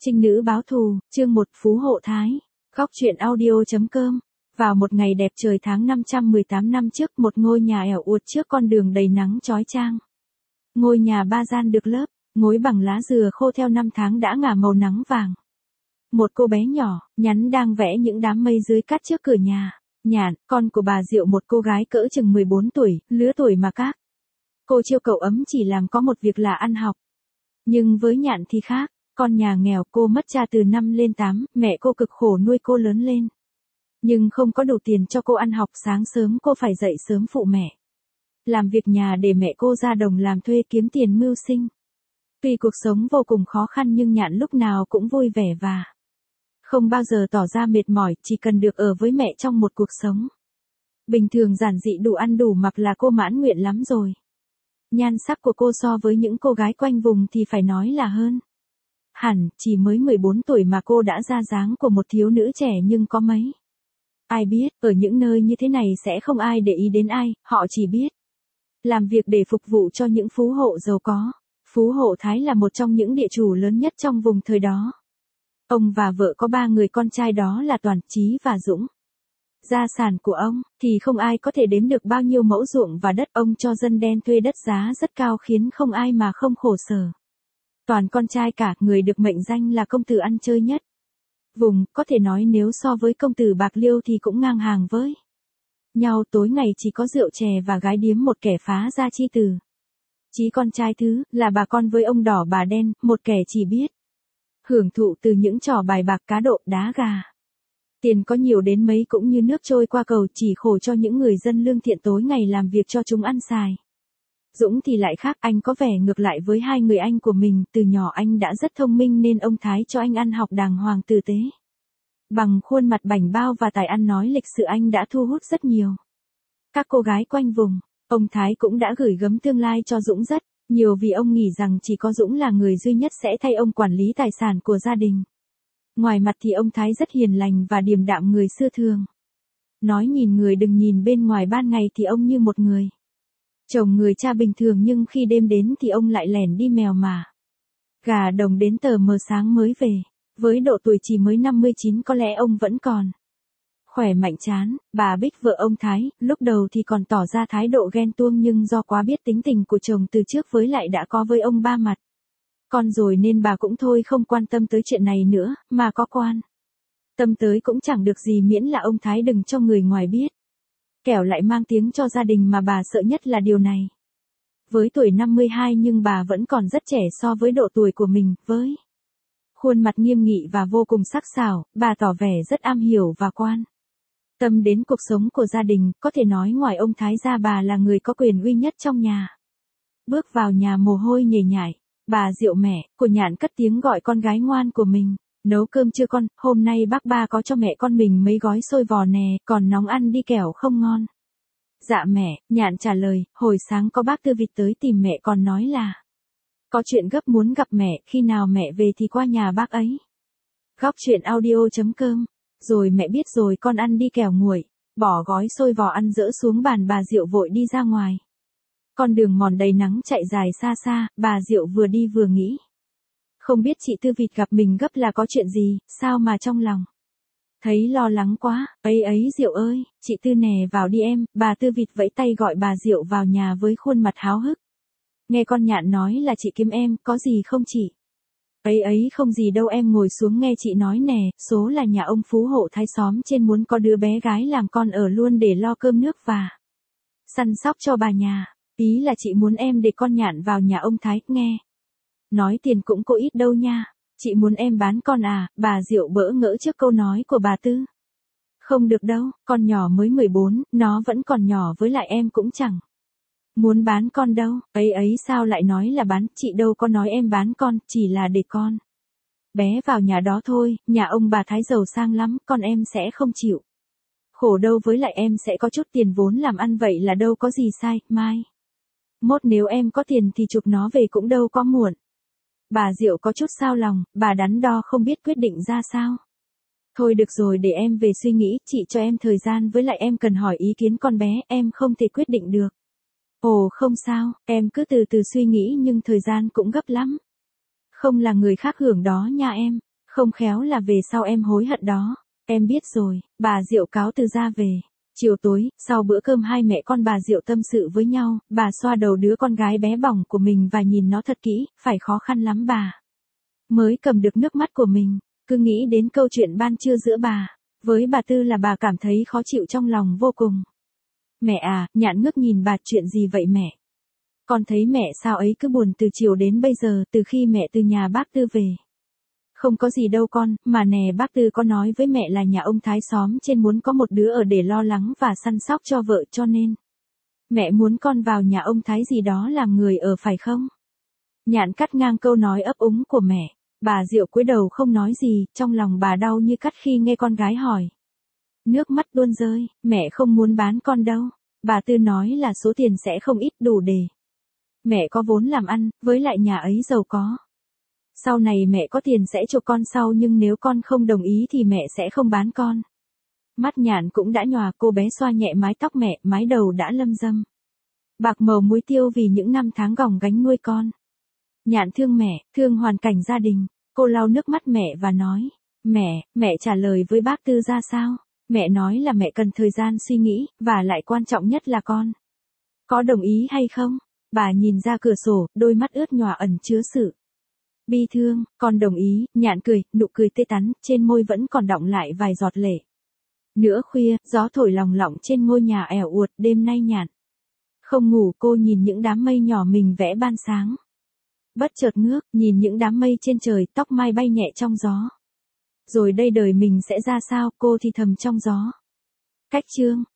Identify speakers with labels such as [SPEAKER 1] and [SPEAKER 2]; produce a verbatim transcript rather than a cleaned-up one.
[SPEAKER 1] Trinh nữ báo thù, chương một Phú Hộ Thái. Góc truyện audio.com. Vào một ngày đẹp trời tháng năm trăm mười tám năm trước, một ngôi nhà ẻo uột trước con đường đầy nắng chói chang. Ngôi nhà ba gian được lợp, ngói bằng lá dừa khô theo năm tháng đã ngả màu nắng vàng. Một cô bé nhỏ, nhắn đang vẽ những đám mây dưới cát trước cửa nhà. Nhạn, con của bà Diệu, một cô gái cỡ chừng mười bốn tuổi, lứa tuổi mà các cô chiêu cậu ấm chỉ làm có một việc là ăn học. Nhưng với Nhạn thì khác, con nhà nghèo, cô mất cha từ năm lên tám, mẹ cô cực khổ nuôi cô lớn lên. Nhưng không có đủ tiền cho cô ăn học, sáng sớm cô phải dậy sớm phụ mẹ làm việc nhà để mẹ cô ra đồng làm thuê kiếm tiền mưu sinh. Tuy cuộc sống vô cùng khó khăn nhưng Nhạn lúc nào cũng vui vẻ và không bao giờ tỏ ra mệt mỏi, chỉ cần được ở với mẹ trong một cuộc sống bình thường giản dị, đủ ăn đủ mặc là cô mãn nguyện lắm rồi. Nhan sắc của cô so với những cô gái quanh vùng thì phải nói là hơn hẳn, chỉ mới mười bốn tuổi mà cô đã ra dáng của một thiếu nữ trẻ, nhưng có mấy ai biết, ở những nơi như thế này sẽ không ai để ý đến ai, họ chỉ biết làm việc để phục vụ cho những phú hộ giàu có. Phú Hộ Thái là một trong những địa chủ lớn nhất trong vùng thời đó. Ông và vợ có ba người con trai, đó là Toàn, Chí và Dũng. Gia sản của ông thì không ai có thể đếm được bao nhiêu mẫu ruộng và đất, ông cho dân đen thuê đất giá rất cao khiến không ai mà không khổ sở. Toàn con trai cả, người được mệnh danh là công tử ăn chơi nhất vùng, có thể nói nếu so với công tử Bạc Liêu thì cũng ngang hàng với nhau. Tối ngày chỉ có rượu chè và gái điếm, một kẻ phá gia chi tử. Chí con trai thứ là bà con với ông đỏ bà đen, một kẻ chỉ biết hưởng thụ từ những trò bài bạc cá độ đá gà. Tiền có nhiều đến mấy cũng như nước trôi qua cầu, chỉ khổ cho những người dân lương thiện tối ngày làm việc cho chúng ăn xài. Dũng thì lại khác, anh có vẻ ngược lại với hai người anh của mình, từ nhỏ anh đã rất thông minh nên ông Thái cho anh ăn học đàng hoàng tử tế. Bằng khuôn mặt bảnh bao và tài ăn nói lịch sự, anh đã thu hút rất nhiều các cô gái quanh vùng. Ông Thái cũng đã gửi gắm tương lai cho Dũng rất nhiều, vì ông nghĩ rằng chỉ có Dũng là người duy nhất sẽ thay ông quản lý tài sản của gia đình. Ngoài mặt thì ông Thái rất hiền lành và điềm đạm, người xưa thường nói nhìn người đừng nhìn bên ngoài, ban ngày thì ông như một người chồng người cha bình thường, nhưng khi đêm đến thì ông lại lẻn đi mèo mà gà đồng đến tờ mờ sáng mới về. Với độ tuổi chỉ mới năm mươi chín, có lẽ ông vẫn còn khỏe mạnh chán. Bà Bích, vợ ông Thái, lúc đầu thì còn tỏ ra thái độ ghen tuông, nhưng do quá biết tính tình của chồng từ trước, với lại đã có với ông ba mặt con rồi nên bà cũng thôi không quan tâm tới chuyện này nữa, mà có quan tâm tới cũng chẳng được gì, miễn là ông Thái đừng cho người ngoài biết, kẻo lại mang tiếng cho gia đình, mà bà sợ nhất là điều này. Với tuổi năm mươi hai nhưng bà vẫn còn rất trẻ so với độ tuổi của mình. Với khuôn mặt nghiêm nghị và vô cùng sắc sảo, bà tỏ vẻ rất am hiểu và quan tâm đến cuộc sống của gia đình, có thể nói ngoài ông Thái ra bà là người có quyền uy nhất trong nhà. Bước vào nhà mồ hôi nhễ nhại, bà Diệu, mẹ của Nhạn, cất tiếng gọi con gái ngoan của mình. Nấu cơm chưa con, hôm nay bác ba có cho mẹ con mình mấy gói xôi vò nè, còn nóng ăn đi kẻo không ngon. Dạ mẹ, Nhạn trả lời, hồi sáng có bác Tư Vịt tới tìm mẹ, còn nói là có chuyện gấp muốn gặp mẹ, khi nào mẹ về thì qua nhà bác ấy. Góc truyện audio.com. Rồi mẹ biết rồi, con ăn đi kẻo nguội. Bỏ gói xôi vò ăn dỡ xuống bàn, bà Diệu vội đi ra ngoài. Con đường mòn đầy nắng chạy dài xa xa, bà Diệu vừa đi vừa nghĩ. Không biết chị Tư Vịt gặp mình gấp là có chuyện gì, sao mà trong lòng thấy lo lắng quá. Ấy ấy Diệu ơi, chị Tư nè, vào đi em. Bà Tư Vịt vẫy tay gọi bà Diệu vào nhà với khuôn mặt háo hức. Nghe con Nhạn nói là chị kiếm em, có gì không chị? Ấy ấy không gì đâu em, ngồi xuống nghe chị nói nè, số là nhà ông Phú Hộ Thái xóm trên muốn có đứa bé gái làm con ở luôn để lo cơm nước và săn sóc cho bà nhà. Ý là chị muốn em để con Nhạn vào nhà ông Thái, nghe nói tiền cũng có ít đâu nha. Chị muốn em bán con à? Bà Diệu bỡ ngỡ trước câu nói của bà Tư. Không được đâu, con nhỏ mới mười bốn, nó vẫn còn nhỏ, với lại em cũng chẳng muốn bán con đâu. Ấy ấy sao lại nói là bán, chị đâu có nói em bán con, chỉ là để con bé vào nhà đó thôi, nhà ông bà Thái giàu sang lắm, con em sẽ không chịu khổ đâu, với lại em sẽ có chút tiền vốn làm ăn, vậy là đâu có gì sai, mai mốt nếu em có tiền thì chụp nó về cũng đâu có muộn. Bà Diệu có chút xao lòng, bà đắn đo không biết quyết định ra sao. Thôi được rồi, để em về suy nghĩ, chị cho em thời gian, với lại em cần hỏi ý kiến con bé, em không thể quyết định được. Ồ không sao, em cứ từ từ suy nghĩ, nhưng thời gian cũng gấp lắm. Không là người khác hưởng đó nha em. Không khéo là về sau em hối hận đó. Em biết rồi, bà Diệu cáo từ ra về. Chiều tối, sau bữa cơm hai mẹ con bà Diệu tâm sự với nhau, bà xoa đầu đứa con gái bé bỏng của mình và nhìn nó thật kỹ, phải khó khăn lắm bà mới cầm được nước mắt của mình, cứ nghĩ đến câu chuyện ban trưa giữa bà với bà Tư là bà cảm thấy khó chịu trong lòng vô cùng. Mẹ à, Nhạn ngước nhìn bà, chuyện gì vậy mẹ? Con thấy mẹ sao ấy cứ buồn từ chiều đến bây giờ, từ khi mẹ từ nhà bác Tư về. Không có gì đâu con, mà nè bác Tư có nói với mẹ là nhà ông Thái xóm trên muốn có một đứa ở để lo lắng và săn sóc cho vợ, cho nên mẹ muốn con vào nhà ông Thái gì đó làm người ở phải không? Nhạn cắt ngang câu nói ấp úng của mẹ. Bà Diệu cúi đầu không nói gì, trong lòng bà đau như cắt khi nghe con gái hỏi. Nước mắt tuôn rơi, mẹ không muốn bán con đâu. Bà Tư nói là số tiền sẽ không ít, đủ để mẹ có vốn làm ăn, với lại nhà ấy giàu có. Sau này mẹ có tiền sẽ cho con sau, nhưng nếu con không đồng ý thì mẹ sẽ không bán con. Mắt Nhạn cũng đã nhòa, cô bé xoa nhẹ mái tóc mẹ, mái đầu đã lâm râm bạc màu muối tiêu vì những năm tháng gồng gánh nuôi con. Nhạn thương mẹ, thương hoàn cảnh gia đình. Cô lau nước mắt mẹ và nói, mẹ, mẹ trả lời với bác Tư ra sao? Mẹ nói là mẹ cần thời gian suy nghĩ, và lại quan trọng nhất là con có đồng ý hay không? Bà nhìn ra cửa sổ, đôi mắt ướt nhòa ẩn chứa sự bi thương. Con đồng ý. Nhạn cười, nụ cười tươi tắn, trên môi vẫn còn đọng lại vài giọt lệ. Nửa khuya, gió thổi lòng lọng trên ngôi nhà ẻo uột, đêm nay Nhạn không ngủ, cô nhìn những đám mây nhỏ mình vẽ ban sáng. Bất chợt ngước, nhìn những đám mây trên trời, tóc mai bay nhẹ trong gió. Rồi đây đời mình sẽ ra sao, cô thì thầm trong gió. Cách chương